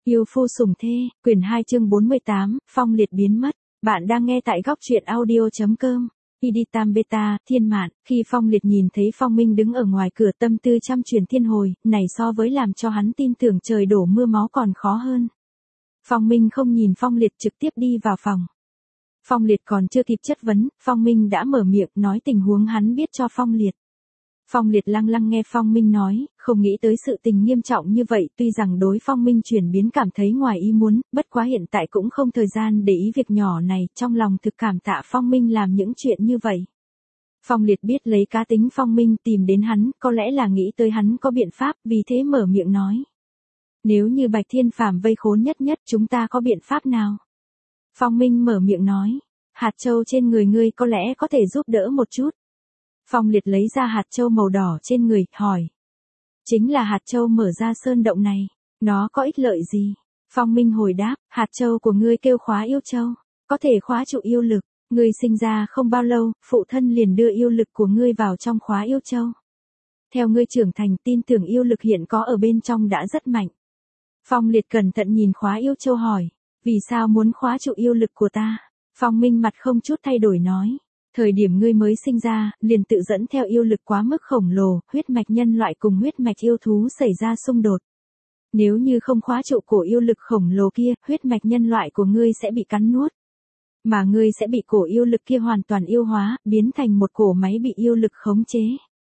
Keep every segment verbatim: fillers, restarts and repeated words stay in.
Yêu phu sủng thê, quyển hai chương bốn mươi tám, Phong Liệt biến mất. Bạn đang nghe tại góc truyện audio.com. Editam Beta, Thiên Mạn, khi Phong Liệt nhìn thấy Phong Minh đứng ở ngoài cửa tâm tư trăm truyền thiên hồi, này so với làm cho hắn tin tưởng trời đổ mưa máu còn khó hơn. Phong Minh không nhìn Phong Liệt trực tiếp đi vào phòng. Phong Liệt còn chưa kịp chất vấn, Phong Minh đã mở miệng nói tình huống hắn biết cho Phong Liệt. Phong Liệt lăng lăng nghe Phong Minh nói, không nghĩ tới sự tình nghiêm trọng như vậy, tuy rằng đối Phong Minh chuyển biến cảm thấy ngoài ý muốn, bất quá hiện tại cũng không thời gian để ý việc nhỏ này, trong lòng thực cảm tạ Phong Minh làm những chuyện như vậy. Phong Liệt biết lấy cá tính Phong Minh tìm đến hắn, có lẽ là nghĩ tới hắn có biện pháp, vì thế mở miệng nói. Nếu như Bạch Thiên Phàm vây khốn nhất nhất, chúng ta có biện pháp nào? Phong Minh mở miệng nói, hạt châu trên người ngươi có lẽ có thể giúp đỡ một chút. Phong Liệt lấy ra hạt châu màu đỏ trên người, hỏi. Chính là hạt châu mở ra sơn động này, nó có ích lợi gì? Phong Minh hồi đáp, hạt châu của ngươi kêu khóa yêu châu, có thể khóa trụ yêu lực, ngươi sinh ra không bao lâu, phụ thân liền đưa yêu lực của ngươi vào trong khóa yêu châu. Theo ngươi trưởng thành, tin tưởng yêu lực hiện có ở bên trong đã rất mạnh. Phong Liệt cẩn thận nhìn khóa yêu châu hỏi, vì sao muốn khóa trụ yêu lực của ta? Phong Minh mặt không chút thay đổi nói. Thời điểm ngươi mới sinh ra, liền tự dẫn theo yêu lực quá mức khổng lồ, huyết mạch nhân loại cùng huyết mạch yêu thú xảy ra xung đột. Nếu như không khóa trụ cổ yêu lực khổng lồ kia, huyết mạch nhân loại của ngươi sẽ bị cắn nuốt. Mà ngươi sẽ bị cổ yêu lực kia hoàn toàn yêu hóa, biến thành một cổ máy bị yêu lực khống chế.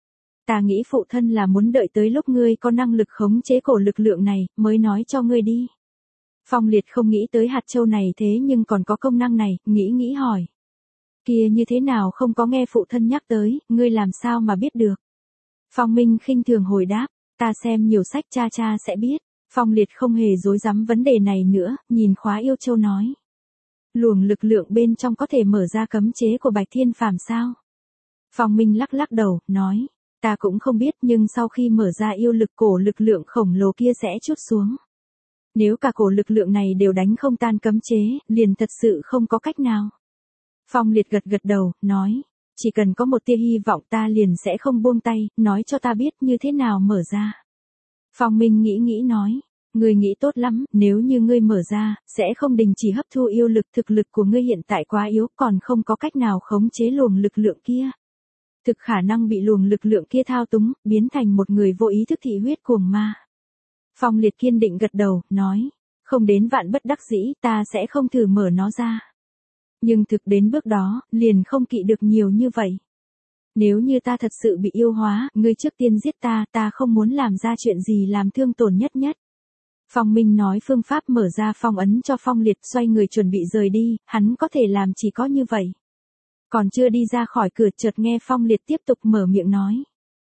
Ta nghĩ phụ thân là muốn đợi tới lúc ngươi có năng lực khống chế cổ lực lượng này, mới nói cho ngươi đi. Phong Liệt không nghĩ tới hạt châu này thế nhưng còn có công năng này, nghĩ nghĩ hỏi. Kia như thế nào không có nghe phụ thân nhắc tới, ngươi làm sao mà biết được? Phong Minh khinh thường hồi đáp, ta xem nhiều sách cha cha sẽ biết. Phong Liệt không hề dối dám vấn đề này nữa, nhìn khóa yêu châu nói. Luồng lực lượng bên trong có thể mở ra cấm chế của Bạch Thiên Phàm sao? Phong Minh lắc lắc đầu, nói, ta cũng không biết nhưng sau khi mở ra yêu lực cổ lực lượng khổng lồ kia sẽ trút xuống. Nếu cả cổ lực lượng này đều đánh không tan cấm chế, liền thật sự không có cách nào. Phong Liệt gật gật đầu, nói, chỉ cần có một tia hy vọng ta liền sẽ không buông tay, nói cho ta biết như thế nào mở ra. Phong Minh nghĩ nghĩ nói, ngươi nghĩ tốt lắm, nếu như ngươi mở ra, sẽ không đình chỉ hấp thu yêu lực, thực lực của ngươi hiện tại quá yếu, còn không có cách nào khống chế luồng lực lượng kia. Thực khả năng bị luồng lực lượng kia thao túng, biến thành một người vô ý thức thị huyết cuồng ma. Phong Liệt kiên định gật đầu, nói, không đến vạn bất đắc dĩ, ta sẽ không thử mở nó ra. Nhưng thực đến bước đó, liền không kỵ được nhiều như vậy. Nếu như ta thật sự bị yêu hóa, ngươi trước tiên giết ta, ta không muốn làm ra chuyện gì làm thương tổn nhất nhất. Phong Minh nói phương pháp mở ra phong ấn cho Phong Liệt, xoay người chuẩn bị rời đi, hắn có thể làm chỉ có như vậy. Còn chưa đi ra khỏi cửa chợt nghe Phong Liệt tiếp tục mở miệng nói.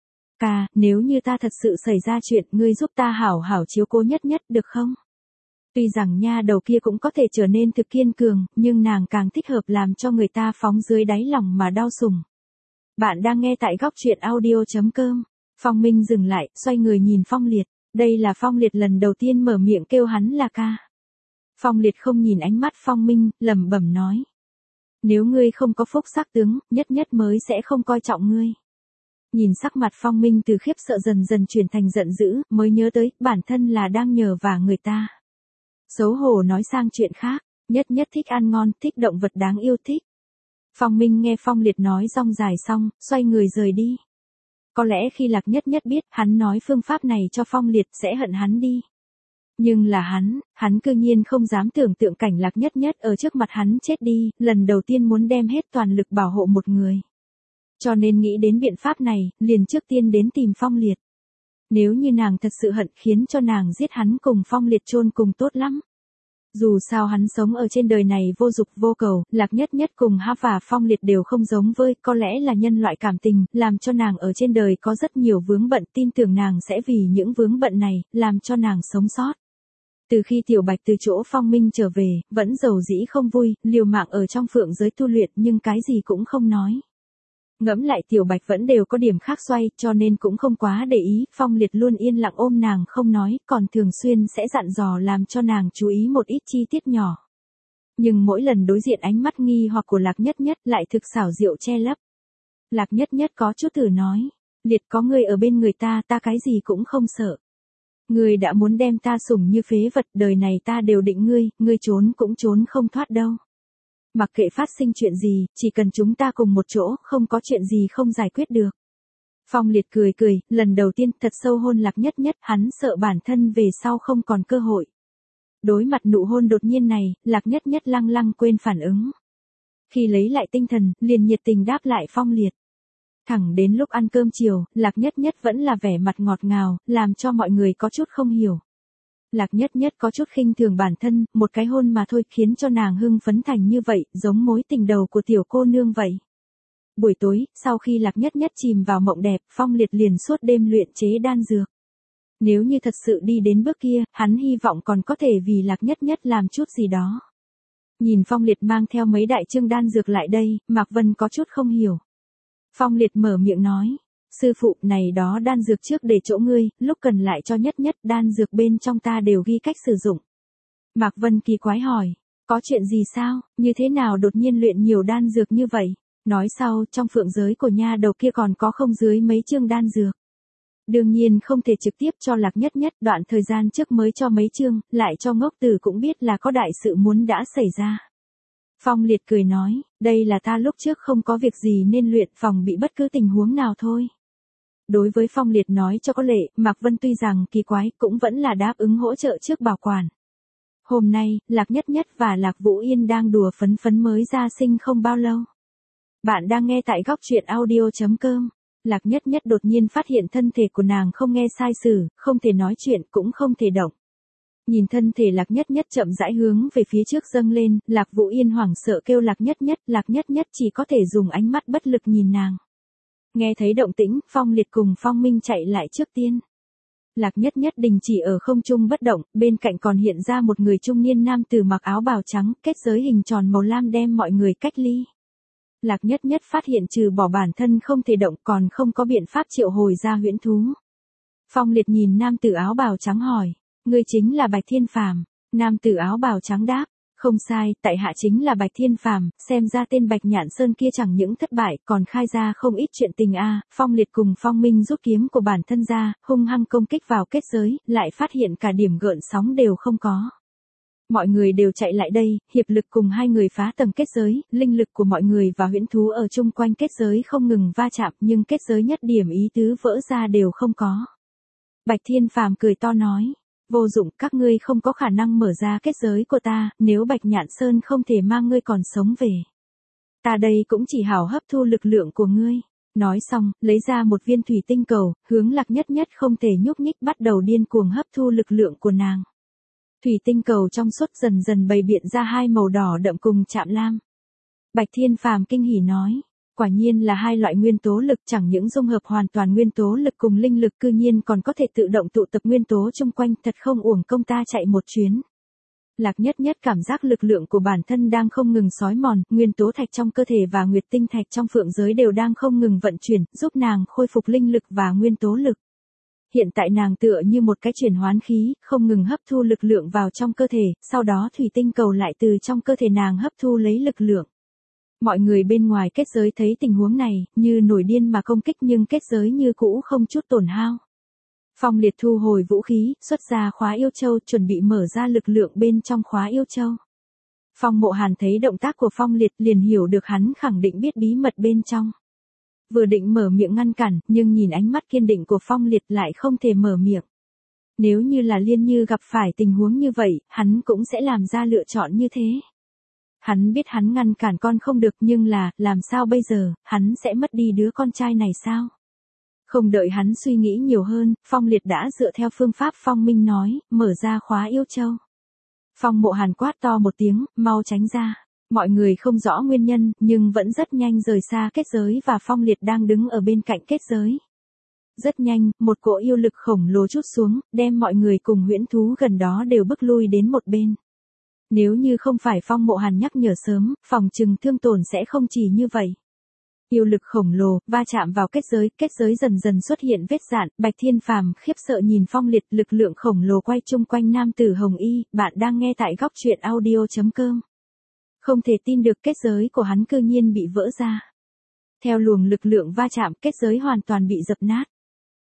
Ca, nếu như ta thật sự xảy ra chuyện, ngươi giúp ta hảo hảo chiếu cố nhất nhất được không? Tuy rằng nha đầu kia cũng có thể trở nên thực kiên cường, nhưng nàng càng thích hợp làm cho người ta phóng dưới đáy lòng mà đau sủng. Bạn đang nghe tại góc truyện audio.com. Phong Minh dừng lại, xoay người nhìn Phong Liệt. Đây là Phong Liệt lần đầu tiên mở miệng kêu hắn là ca. Phong Liệt không nhìn ánh mắt Phong Minh, lẩm bẩm nói. Nếu ngươi không có phúc sắc tướng, nhất nhất mới sẽ không coi trọng ngươi. Nhìn sắc mặt Phong Minh từ khiếp sợ dần dần chuyển thành giận dữ, mới nhớ tới, bản thân là đang nhờ vả người ta. Xấu hổ nói sang chuyện khác, nhất nhất thích ăn ngon, thích động vật đáng yêu thích. Phong Minh nghe Phong Liệt nói rong dài xong, xoay người rời đi. Có lẽ khi Lạc Nhất Nhất biết hắn nói phương pháp này cho Phong Liệt sẽ hận hắn đi. Nhưng là hắn, hắn cư nhiên không dám tưởng tượng cảnh Lạc Nhất Nhất ở trước mặt hắn chết đi, lần đầu tiên muốn đem hết toàn lực bảo hộ một người. Cho nên nghĩ đến biện pháp này, liền trước tiên đến tìm Phong Liệt. Nếu như nàng thật sự hận khiến cho nàng giết hắn cùng Phong Liệt chôn cùng tốt lắm. Dù sao hắn sống ở trên đời này vô dục vô cầu, Lạc Nhất Nhất cùng Ha và Phong Liệt đều không giống với, có lẽ là nhân loại cảm tình, làm cho nàng ở trên đời có rất nhiều vướng bận, tin tưởng nàng sẽ vì những vướng bận này, làm cho nàng sống sót. Từ khi Tiểu Bạch từ chỗ Phong Minh trở về, vẫn dầu dĩ không vui, liều mạng ở trong phượng giới tu luyện nhưng cái gì cũng không nói. Ngẫm lại Tiểu Bạch vẫn đều có điểm khác xoay, cho nên cũng không quá để ý, Phong Liệt luôn yên lặng ôm nàng không nói, còn thường xuyên sẽ dặn dò làm cho nàng chú ý một ít chi tiết nhỏ. Nhưng mỗi lần đối diện ánh mắt nghi hoặc của Lạc Nhất Nhất lại thực xảo diệu che lấp. Lạc Nhất Nhất có chút thử nói, Liệt có người ở bên người ta, ta cái gì cũng không sợ. Ngươi đã muốn đem ta sủng như phế vật, đời này ta đều định ngươi, ngươi trốn cũng trốn không thoát đâu. Mặc kệ phát sinh chuyện gì, chỉ cần chúng ta cùng một chỗ, không có chuyện gì không giải quyết được. Phong Liệt cười cười, lần đầu tiên thật sâu hôn Lạc Nhất Nhất, hắn sợ bản thân về sau không còn cơ hội. Đối mặt nụ hôn đột nhiên này, Lạc Nhất Nhất lăng lăng quên phản ứng. Khi lấy lại tinh thần, liền nhiệt tình đáp lại Phong Liệt. Thẳng đến lúc ăn cơm chiều, Lạc Nhất Nhất vẫn là vẻ mặt ngọt ngào, làm cho mọi người có chút không hiểu. Lạc Nhất Nhất có chút khinh thường bản thân, một cái hôn mà thôi khiến cho nàng hưng phấn thành như vậy, giống mối tình đầu của tiểu cô nương vậy. Buổi tối, sau khi Lạc Nhất Nhất chìm vào mộng đẹp, Phong Liệt liền suốt đêm luyện chế đan dược. Nếu như thật sự đi đến bước kia, hắn hy vọng còn có thể vì Lạc Nhất Nhất làm chút gì đó. Nhìn Phong Liệt mang theo mấy đại chương đan dược lại đây, Mạc Vân có chút không hiểu. Phong Liệt mở miệng nói, sư phụ này đó đan dược trước để chỗ ngươi, lúc cần lại cho Nhất Nhất, đan dược bên trong ta đều ghi cách sử dụng. Mạc Vân kỳ quái hỏi, có chuyện gì sao, như thế nào đột nhiên luyện nhiều đan dược như vậy? Nói sau, trong phượng giới của nha đầu kia còn có không dưới mấy chương đan dược. Đương nhiên không thể trực tiếp cho Lạc Nhất Nhất, đoạn thời gian trước mới cho mấy chương, lại cho Ngốc Tử cũng biết là có đại sự muốn đã xảy ra. Phong Liệt cười nói, đây là ta lúc trước không có việc gì nên luyện phòng bị bất cứ tình huống nào thôi. Đối với Phong Liệt nói cho có lệ, Mạc Vân tuy rằng kỳ quái cũng vẫn là đáp ứng hỗ trợ trước bảo quản. Hôm nay, Lạc Nhất Nhất và Lạc Vũ Yên đang đùa phấn phấn mới ra sinh không bao lâu. Bạn đang nghe tại góc truyện audio chấm com. Lạc Nhất Nhất đột nhiên phát hiện thân thể của nàng không nghe sai sử, không thể nói chuyện cũng không thể động. Nhìn thân thể Lạc Nhất Nhất chậm rãi hướng về phía trước dâng lên, Lạc Vũ Yên hoảng sợ kêu Lạc Nhất Nhất, Lạc Nhất Nhất chỉ có thể dùng ánh mắt bất lực nhìn nàng. Nghe thấy động tĩnh, Phong Liệt cùng Phong Minh chạy lại trước tiên. Lạc Nhất Nhất đình chỉ ở không trung bất động, bên cạnh còn hiện ra một người trung niên nam tử mặc áo bào trắng, kết giới hình tròn màu lam đem mọi người cách ly. Lạc Nhất Nhất phát hiện trừ bỏ bản thân không thể động còn không có biện pháp triệu hồi ra huyễn thú. Phong Liệt nhìn nam tử áo bào trắng hỏi, ngươi chính là Bạch Thiên Phàm? Nam tử áo bào trắng đáp, không sai, tại hạ chính là Bạch Thiên Phàm, xem ra tên Bạch Nhạn Sơn kia chẳng những thất bại còn khai ra không ít chuyện tình a. Phong Liệt cùng Phong Minh rút kiếm của bản thân ra, hung hăng công kích vào kết giới, lại phát hiện cả điểm gợn sóng đều không có. Mọi người đều chạy lại đây, hiệp lực cùng hai người phá tầng kết giới, linh lực của mọi người và huyễn thú ở chung quanh kết giới không ngừng va chạm nhưng kết giới nhất điểm ý tứ vỡ ra đều không có. Bạch Thiên Phàm cười to nói, vô dụng, các ngươi không có khả năng mở ra kết giới của ta, nếu Bạch Nhạn Sơn không thể mang ngươi còn sống về. Ta đây cũng chỉ hảo hấp thu lực lượng của ngươi. Nói xong, lấy ra một viên thủy tinh cầu, hướng Lạc Nhất Nhất không thể nhúc nhích bắt đầu điên cuồng hấp thu lực lượng của nàng. Thủy tinh cầu trong suốt dần dần bày biện ra hai màu đỏ đậm cùng chạm lam. Bạch Thiên Phàm kinh hỉ nói, quả nhiên là hai loại nguyên tố lực, chẳng những dung hợp hoàn toàn nguyên tố lực cùng linh lực cư nhiên còn có thể tự động tụ tập nguyên tố chung quanh, thật không uổng công ta chạy một chuyến. Lạc Nhất Nhất cảm giác lực lượng của bản thân đang không ngừng xói mòn, nguyên tố thạch trong cơ thể và nguyệt tinh thạch trong phượng giới đều đang không ngừng vận chuyển, giúp nàng khôi phục linh lực và nguyên tố lực. Hiện tại nàng tựa như một cái chuyển hoán khí, không ngừng hấp thu lực lượng vào trong cơ thể, sau đó thủy tinh cầu lại từ trong cơ thể nàng hấp thu lấy lực lượng. Mọi người bên ngoài kết giới thấy tình huống này, như nổi điên mà công kích nhưng kết giới như cũ không chút tổn hao. Phong Liệt thu hồi vũ khí, xuất ra khóa yêu châu, chuẩn bị mở ra lực lượng bên trong khóa yêu châu. Phong Mộ Hàn thấy động tác của Phong Liệt liền hiểu được hắn khẳng định biết bí mật bên trong. Vừa định mở miệng ngăn cản, nhưng nhìn ánh mắt kiên định của Phong Liệt lại không thể mở miệng. Nếu như là Liên Như gặp phải tình huống như vậy, hắn cũng sẽ làm ra lựa chọn như thế. Hắn biết hắn ngăn cản con không được nhưng là, làm sao bây giờ, hắn sẽ mất đi đứa con trai này sao? Không đợi hắn suy nghĩ nhiều hơn, Phong Liệt đã dựa theo phương pháp Phong Minh nói, mở ra khóa yêu châu. Phong Mộ Hàn quát to một tiếng, mau tránh ra. Mọi người không rõ nguyên nhân, nhưng vẫn rất nhanh rời xa kết giới và Phong Liệt đang đứng ở bên cạnh kết giới. Rất nhanh, một cỗ yêu lực khổng lồ trút xuống, đem mọi người cùng huyễn thú gần đó đều bức lui đến một bên. Nếu như không phải Phong Mộ Hàn nhắc nhở sớm, phòng trừng thương tổn sẽ không chỉ như vậy. Yêu lực khổng lồ, va chạm vào kết giới, kết giới dần dần xuất hiện vết rạn, Bạch Thiên Phàm khiếp sợ nhìn Phong Liệt, lực lượng khổng lồ quay chung quanh nam tử Hồng Y, bạn đang nghe tại góc truyện audio chấm com. Không thể tin được kết giới của hắn cư nhiên bị vỡ ra. Theo luồng lực lượng va chạm, kết giới hoàn toàn bị dập nát.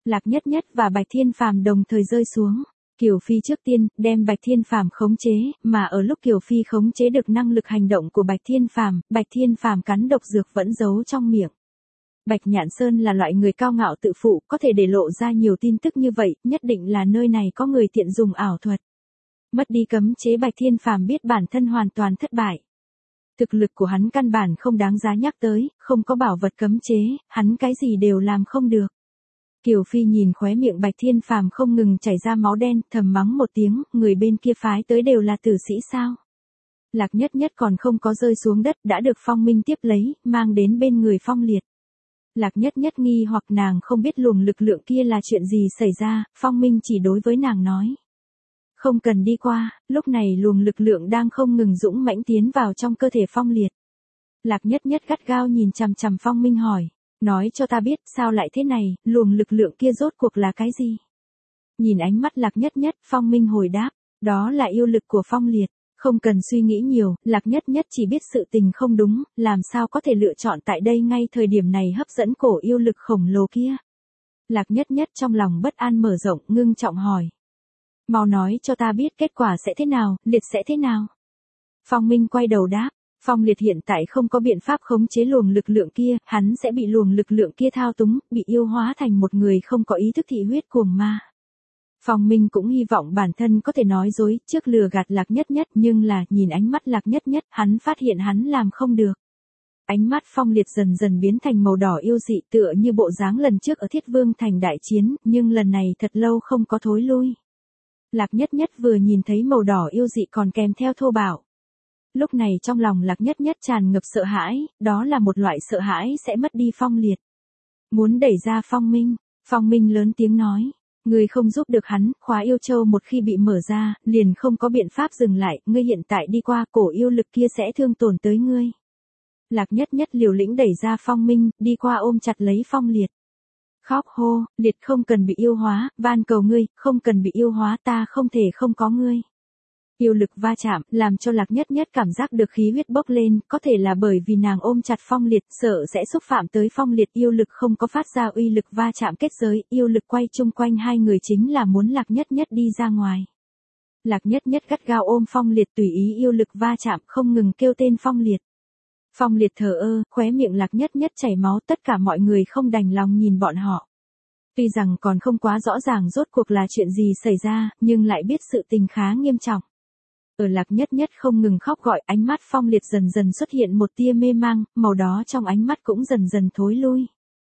Lạc Nhất Nhất và Bạch Thiên Phàm đồng thời rơi xuống. Kiều Phi trước tiên đem Bạch Thiên Phàm khống chế, mà ở lúc Kiều Phi khống chế được năng lực hành động của Bạch Thiên Phàm, Bạch Thiên Phàm cắn độc dược vẫn giấu trong miệng. Bạch Nhạn Sơn là loại người cao ngạo tự phụ, có thể để lộ ra nhiều tin tức như vậy, nhất định là nơi này có người tiện dùng ảo thuật. Mất đi cấm chế, Bạch Thiên Phàm biết bản thân hoàn toàn thất bại. Thực lực của hắn căn bản không đáng giá nhắc tới, không có bảo vật cấm chế, hắn cái gì đều làm không được. Kiều Phi nhìn khóe miệng Bạch Thiên Phàm không ngừng chảy ra máu đen, thầm mắng một tiếng, người bên kia phái tới đều là tử sĩ sao? Lạc Nhất Nhất còn không có rơi xuống đất đã được Phong Minh tiếp lấy, mang đến bên người Phong Liệt. Lạc Nhất Nhất nghi hoặc nàng không biết luồng lực lượng kia là chuyện gì xảy ra, Phong Minh chỉ đối với nàng nói. Không cần đi qua, lúc này luồng lực lượng đang không ngừng dũng mãnh tiến vào trong cơ thể Phong Liệt. Lạc Nhất Nhất gắt gao nhìn chằm chằm Phong Minh hỏi, nói cho ta biết sao lại thế này, luồng lực lượng kia rốt cuộc là cái gì? Nhìn ánh mắt Lạc Nhất Nhất, Phong Minh hồi đáp, đó là yêu lực của Phong Liệt. Không cần suy nghĩ nhiều, Lạc Nhất Nhất chỉ biết sự tình không đúng, làm sao có thể lựa chọn tại đây ngay thời điểm này hấp dẫn cổ yêu lực khổng lồ kia. Lạc Nhất Nhất trong lòng bất an mở rộng, ngưng trọng hỏi. Mau nói cho ta biết kết quả sẽ thế nào, Liệt sẽ thế nào? Phong Minh quay đầu đáp, Phong Liệt hiện tại không có biện pháp khống chế luồng lực lượng kia, hắn sẽ bị luồng lực lượng kia thao túng, bị yêu hóa thành một người không có ý thức thị huyết cuồng ma. Phong Minh cũng hy vọng bản thân có thể nói dối, trước lừa gạt Lạc Nhất Nhất, nhưng là, nhìn ánh mắt Lạc Nhất Nhất, hắn phát hiện hắn làm không được. Ánh mắt Phong Liệt dần dần biến thành màu đỏ yêu dị tựa như bộ dáng lần trước ở Thiết Vương Thành đại chiến, nhưng lần này thật lâu không có thối lui. Lạc Nhất Nhất vừa nhìn thấy màu đỏ yêu dị còn kèm theo thô bạo. Lúc này trong lòng Lạc Nhất Nhất tràn ngập sợ hãi, đó là một loại sợ hãi sẽ mất đi Phong Liệt. Muốn đẩy ra Phong Minh, Phong Minh lớn tiếng nói. Ngươi không giúp được hắn, khóa yêu châu một khi bị mở ra, liền không có biện pháp dừng lại, ngươi hiện tại đi qua, cổ yêu lực kia sẽ thương tổn tới ngươi. Lạc Nhất Nhất liều lĩnh đẩy ra Phong Minh, đi qua ôm chặt lấy Phong Liệt. Khóc hô, Liệt không cần bị yêu hóa, van cầu ngươi, không cần bị yêu hóa, ta không thể không có ngươi. Yêu lực va chạm, làm cho Lạc Nhất Nhất cảm giác được khí huyết bốc lên, có thể là bởi vì nàng ôm chặt Phong Liệt, sợ sẽ xúc phạm tới Phong Liệt, yêu lực không có phát ra uy lực va chạm kết giới, yêu lực quay chung quanh hai người chính là muốn Lạc Nhất Nhất đi ra ngoài. Lạc Nhất Nhất gắt gao ôm Phong Liệt tùy ý yêu lực va chạm, không ngừng kêu tên Phong Liệt. Phong Liệt thờ ơ, khóe miệng Lạc Nhất Nhất chảy máu, tất cả mọi người không đành lòng nhìn bọn họ. Tuy rằng còn không quá rõ ràng rốt cuộc là chuyện gì xảy ra, nhưng lại biết sự tình khá nghiêm trọng. Ở Lạc Nhất Nhất không ngừng khóc gọi, ánh mắt Phong Liệt dần dần xuất hiện một tia mê mang, màu đó trong ánh mắt cũng dần dần thối lui.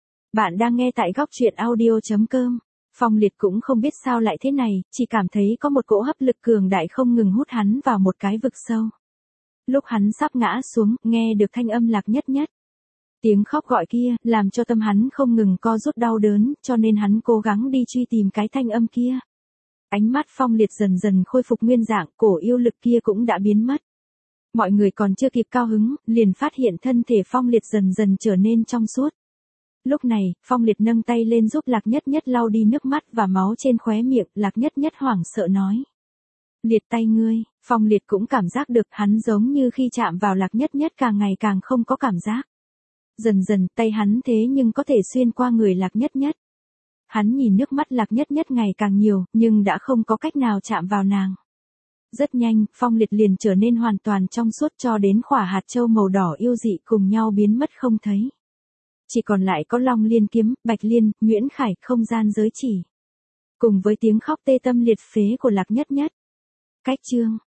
Bạn đang nghe tại góc truyện audio chấm com. Phong Liệt cũng không biết sao lại thế này, chỉ cảm thấy có một cỗ hấp lực cường đại không ngừng hút hắn vào một cái vực sâu. Lúc hắn sắp ngã xuống, nghe được thanh âm Lạc Nhất Nhất. Tiếng khóc gọi kia, làm cho tâm hắn không ngừng co rút đau đớn, cho nên hắn cố gắng đi truy tìm cái thanh âm kia. Ánh mắt Phong Liệt dần dần khôi phục nguyên dạng, cổ yêu lực kia cũng đã biến mất. Mọi người còn chưa kịp cao hứng, liền phát hiện thân thể Phong Liệt dần dần trở nên trong suốt. Lúc này, Phong Liệt nâng tay lên giúp Lạc Nhất Nhất lau đi nước mắt và máu trên khóe miệng, Lạc Nhất Nhất hoảng sợ nói. Liệt tay ngươi, Phong Liệt cũng cảm giác được hắn giống như khi chạm vào Lạc Nhất Nhất càng ngày càng không có cảm giác. Dần dần tay hắn thế nhưng có thể xuyên qua người Lạc Nhất Nhất. Hắn nhìn nước mắt Lạc Nhất Nhất ngày càng nhiều, nhưng đã không có cách nào chạm vào nàng. Rất nhanh, Phong Liệt liền trở nên hoàn toàn trong suốt cho đến khỏa hạt châu màu đỏ yêu dị cùng nhau biến mất không thấy. Chỉ còn lại có Long Liên kiếm, Bạch Liên, Nguyễn Khải, không gian giới chỉ. Cùng với tiếng khóc tê tâm liệt phế của Lạc Nhất Nhất. Cách chương.